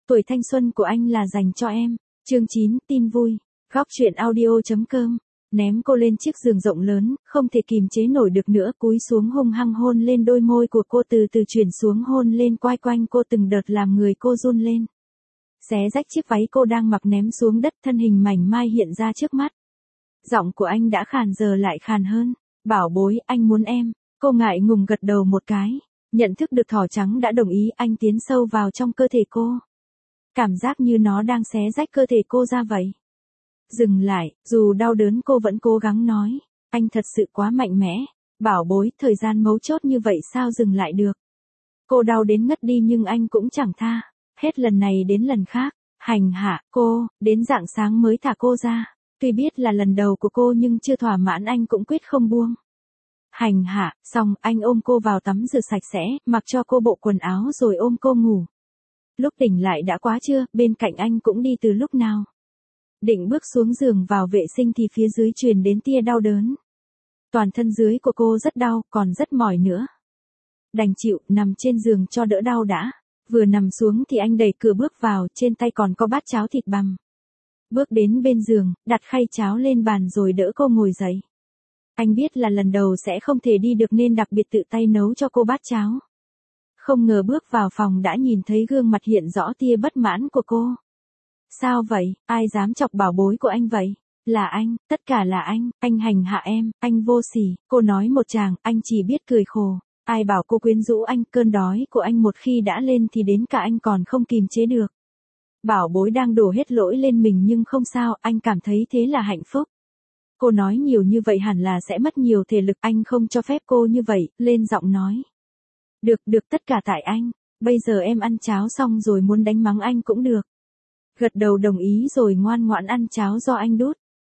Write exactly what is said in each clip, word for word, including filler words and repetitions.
Tuổi thanh xuân của anh là dành cho em. Chương chín, tin vui. Góc truyện audio chấm com. Ném cô lên chiếc giường rộng lớn, không thể kìm chế nổi được nữa, cúi xuống hung hăng hôn lên đôi môi của cô, từ từ chuyển xuống hôn lên quai quanh cô từng đợt làm người cô run lên. Xé rách chiếc váy cô đang mặc ném xuống đất, thân hình mảnh mai hiện ra trước mắt. Giọng của anh đã khàn giờ lại khàn hơn. Bảo bối, anh muốn em. Cô ngại ngùng gật đầu một cái. Nhận thức được thỏ trắng đã đồng ý, anh tiến sâu vào trong cơ thể cô. Cảm giác như nó đang xé rách cơ thể cô ra vậy. Dừng lại, dù đau đớn cô vẫn cố gắng nói. Anh thật sự quá mạnh mẽ. Bảo bối, thời gian mấu chốt như vậy sao dừng lại được. Cô đau đến ngất đi nhưng anh cũng chẳng tha. Hết lần này đến lần khác. Hành hạ cô, đến rạng sáng mới thả cô ra. Tuy biết là lần đầu của cô nhưng chưa thỏa mãn anh cũng quyết không buông. Hành hạ, xong anh ôm cô vào tắm rửa sạch sẽ, mặc cho cô bộ quần áo rồi ôm cô ngủ. Lúc tỉnh lại đã quá trưa, bên cạnh anh cũng đi từ lúc nào. Định bước xuống giường vào vệ sinh thì phía dưới truyền đến tia đau đớn. Toàn thân dưới của cô rất đau, còn rất mỏi nữa. Đành chịu, nằm trên giường cho đỡ đau đã. Vừa nằm xuống thì anh đẩy cửa bước vào, trên tay còn có bát cháo thịt bằm. Bước đến bên giường, đặt khay cháo lên bàn rồi đỡ cô ngồi dậy. Anh biết là lần đầu sẽ không thể đi được nên đặc biệt tự tay nấu cho cô bát cháo. Không ngờ bước vào phòng đã nhìn thấy gương mặt hiện rõ tia bất mãn của cô. Sao vậy, ai dám chọc bảo bối của anh vậy? Là anh, tất cả là anh, anh hành hạ em, anh vô sỉ. Cô nói một tràng, anh chỉ biết cười khổ. Ai bảo cô quyến rũ anh, cơn đói của anh một khi đã lên thì đến cả anh còn không kìm chế được. Bảo bối đang đổ hết lỗi lên mình nhưng không sao, anh cảm thấy thế là hạnh phúc. Cô nói nhiều như vậy hẳn là sẽ mất nhiều thể lực, anh không cho phép cô như vậy, lên giọng nói. Được, được, tất cả tại anh, bây giờ em ăn cháo xong rồi muốn đánh mắng anh cũng được. Gật đầu đồng ý rồi ngoan ngoãn ăn cháo do anh đút.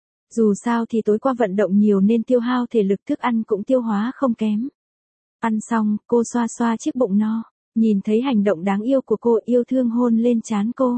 Dù sao thì tối qua vận động nhiều nên tiêu hao thể lực, thức ăn cũng tiêu hóa không kém. Ăn xong, cô xoa xoa chiếc bụng no, nhìn thấy hành động đáng yêu của cô, yêu thương hôn lên trán cô.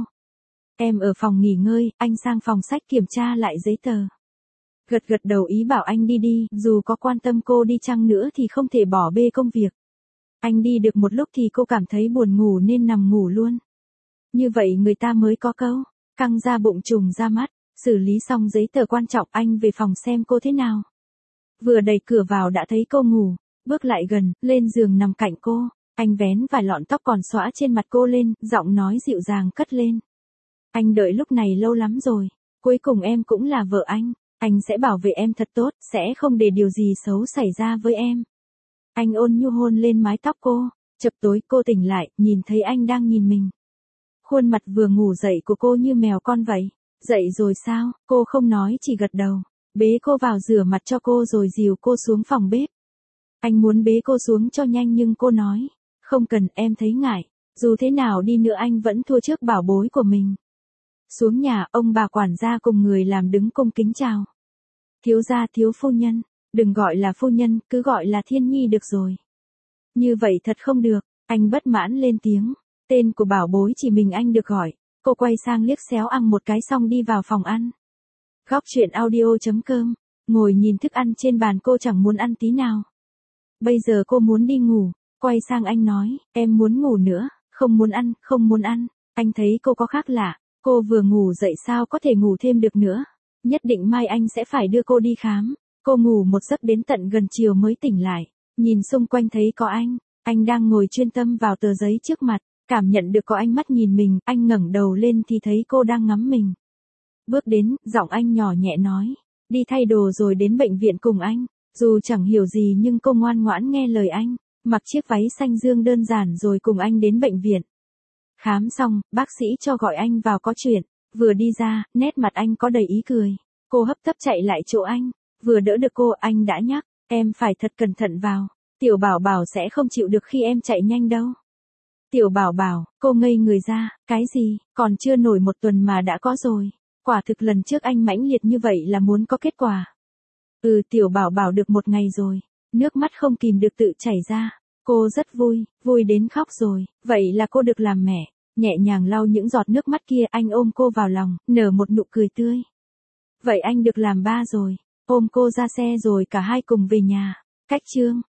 Em ở phòng nghỉ ngơi, anh sang phòng sách kiểm tra lại giấy tờ. Gật gật đầu ý bảo anh đi đi, dù có quan tâm cô đi chăng nữa thì không thể bỏ bê công việc. Anh đi được một lúc thì cô cảm thấy buồn ngủ nên nằm ngủ luôn. Như vậy người ta mới có câu, căng ra bụng trùng ra mắt. Xử lý xong giấy tờ quan trọng, anh về phòng xem cô thế nào. Vừa đẩy cửa vào đã thấy cô ngủ, bước lại gần, lên giường nằm cạnh cô. Anh vén vài lọn tóc còn xõa trên mặt cô lên, giọng nói dịu dàng cất lên. Anh đợi lúc này lâu lắm rồi, cuối cùng em cũng là vợ anh. Anh sẽ bảo vệ em thật tốt, sẽ không để điều gì xấu xảy ra với em. Anh ôn nhu hôn lên mái tóc cô. Chập tối cô tỉnh lại, nhìn thấy anh đang nhìn mình. Khuôn mặt vừa ngủ dậy của cô như mèo con vậy. Dậy rồi sao? Cô không nói chỉ gật đầu. Bế cô vào rửa mặt cho cô rồi dìu cô xuống phòng bếp. Anh muốn bế cô xuống cho nhanh nhưng cô nói. Không cần, em thấy ngại. Dù thế nào đi nữa anh vẫn thua trước bảo bối của mình. Xuống nhà, ông bà quản gia cùng người làm đứng cung kính chào. Thiếu gia, thiếu phu nhân, đừng gọi là phu nhân, cứ gọi là Thiên Nhi được rồi. Như vậy thật không được, anh bất mãn lên tiếng. Tên của bảo bối chỉ mình anh được gọi. Cô quay sang liếc xéo ăn một cái xong đi vào phòng ăn. Góc truyện audio chấm com. Ngồi nhìn thức ăn trên bàn cô chẳng muốn ăn tí nào. Bây giờ cô muốn đi ngủ. Quay sang anh nói, em muốn ngủ nữa, không muốn ăn, không muốn ăn. Anh thấy cô có khác lạ. Cô vừa ngủ dậy sao có thể ngủ thêm được nữa. Nhất định mai anh sẽ phải đưa cô đi khám. Cô ngủ một giấc đến tận gần chiều mới tỉnh lại. Nhìn xung quanh thấy có anh. Anh đang ngồi chuyên tâm vào tờ giấy trước mặt. Cảm nhận được có ánh mắt nhìn mình, anh ngẩng đầu lên thì thấy cô đang ngắm mình. Bước đến, giọng anh nhỏ nhẹ nói. Đi thay đồ rồi đến bệnh viện cùng anh. Dù chẳng hiểu gì nhưng cô ngoan ngoãn nghe lời anh. Mặc chiếc váy xanh dương đơn giản rồi cùng anh đến bệnh viện. Khám xong, bác sĩ cho gọi anh vào có chuyện. Vừa đi ra, nét mặt anh có đầy ý cười. Cô hấp tấp chạy lại chỗ anh. Vừa đỡ được cô, anh đã nhắc. Em phải thật cẩn thận vào. Tiểu bảo bảo sẽ không chịu được khi em chạy nhanh đâu. Tiểu bảo bảo, cô ngây người ra. Cái gì, còn chưa nổi một tuần mà đã có rồi. Quả thực lần trước anh mãnh liệt như vậy là muốn có kết quả. Ừ, tiểu bảo bảo được một ngày rồi. Nước mắt không kìm được tự chảy ra. Cô rất vui, vui đến khóc rồi. Vậy là cô được làm mẹ. Nhẹ nhàng lau những giọt nước mắt kia, anh ôm cô vào lòng, nở một nụ cười tươi. Vậy anh được làm ba rồi. Ôm cô ra xe rồi cả hai cùng về nhà. Cách chương.